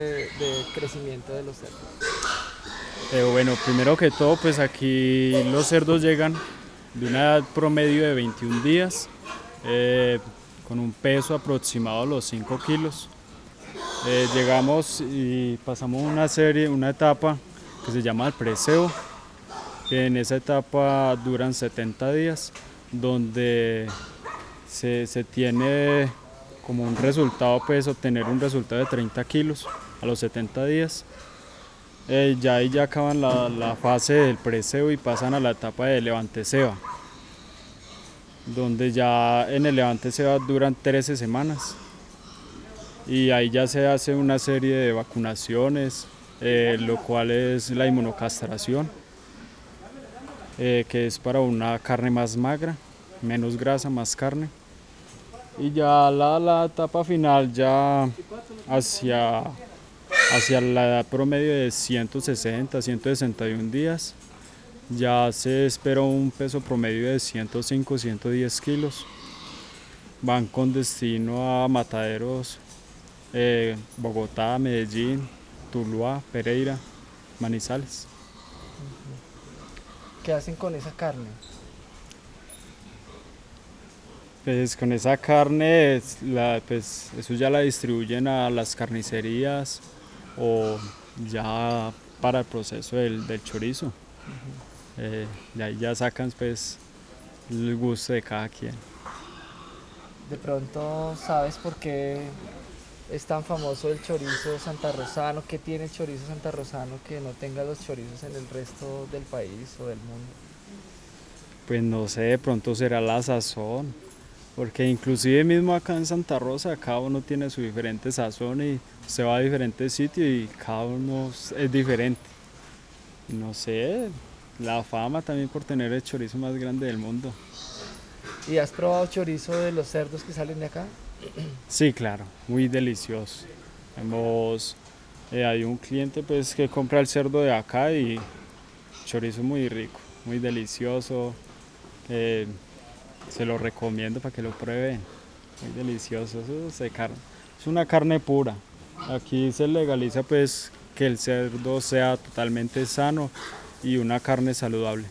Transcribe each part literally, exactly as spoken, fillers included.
de, de crecimiento de los cerdos? Eh, bueno, primero que todo, pues aquí los cerdos llegan de una edad promedio de veintiún días, eh, con un peso aproximado a los cinco kilos. Eh, llegamos y pasamos una serie, una etapa que se llama el preseo, que en esa etapa duran setenta días, donde se, se tiene como un resultado, pues obtener un resultado de treinta kilos a los setenta días. Eh, ya ahí ya acaban la, la fase del preseo y pasan a la etapa de levante ceba, donde ya en el levante ceba duran trece semanas y ahí ya se hace una serie de vacunaciones, eh, lo cual es la inmunocastración, eh, que es para una carne más magra, menos grasa, más carne. Y ya la, la etapa final ya hacia, hacia la edad promedio de ciento sesenta, ciento sesenta y un días, ya se espera un peso promedio de ciento cinco, ciento diez kilos. Van con destino a mataderos, eh, Bogotá, Medellín, Tuluá, Pereira, Manizales. ¿Qué hacen con esa carne? Pues con esa carne, es la, pues eso ya la distribuyen a las carnicerías o ya para el proceso del, del chorizo. Eh, y ahí ya sacan pues el gusto de cada quien. De pronto, ¿sabes por qué es tan famoso el chorizo santarrosano? ¿Qué tiene el chorizo santarrosano que no tenga los chorizos en el resto del país o del mundo? Pues no sé, de pronto será la sazón, porque inclusive mismo acá en Santa Rosa, cada uno tiene su diferente sazón y se va a diferentes sitios y cada uno es es diferente. Y no sé, la fama también por tener el chorizo más grande del mundo. ¿Y has probado chorizo de los cerdos que salen de acá? Sí, claro, muy delicioso. Hemos, eh, hay un cliente pues que compra el cerdo de acá y chorizo muy rico, muy delicioso. eh, Se lo recomiendo para que lo prueben. Muy delicioso, eso es, de carne. Es una carne pura. Aquí se legaliza pues que el cerdo sea totalmente sano y una carne saludable.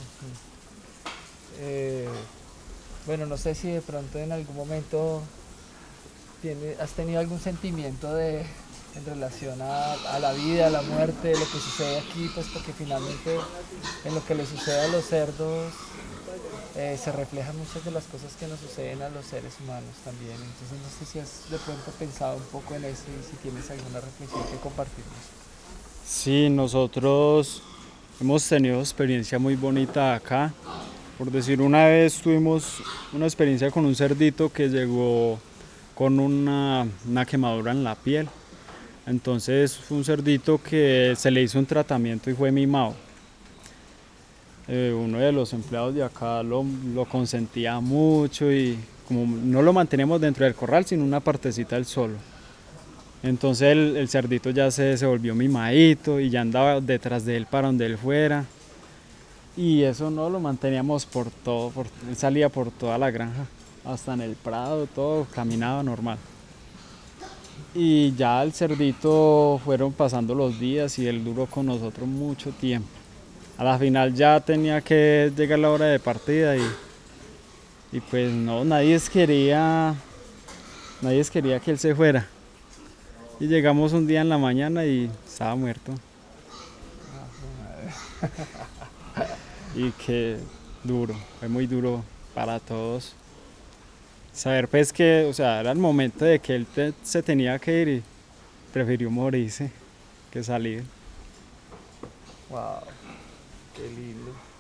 Eh, bueno, no sé si de pronto en algún momento tiene, has tenido algún sentimiento de en relación a, a la vida, a la muerte, lo que sucede aquí, pues porque finalmente en lo que le sucede a los cerdos eh, se reflejan muchas de las cosas que nos suceden a los seres humanos también. Entonces no sé si has de pronto pensado un poco en eso y si tienes alguna reflexión que compartirnos. Sí, nosotros hemos tenido experiencia muy bonita acá. Por decir, una vez tuvimos una experiencia con un cerdito que llegó con una, una quemadura en la piel. Entonces fue un cerdito que se le hizo un tratamiento y fue mimado. Eh, uno de los empleados de acá lo, lo consentía mucho y como no lo manteníamos dentro del corral, sino una partecita del solo. Entonces el, el cerdito ya se, se volvió mimadito y ya andaba detrás de él para donde él fuera. Y eso no lo manteníamos por todo, por, él salía por toda la granja, hasta en el prado, todo, caminaba normal. Y ya el cerdito fueron pasando los días y él duró con nosotros mucho tiempo. A la final ya tenía que llegar la hora de partida y, y pues no, nadie quería, nadie quería que él se fuera. Y llegamos un día en la mañana y estaba muerto. Y qué duro, fue muy duro para todos. Saber pues que, o sea, era el momento de que él te- se tenía que ir y prefirió morirse que salir. Wow, qué lindo.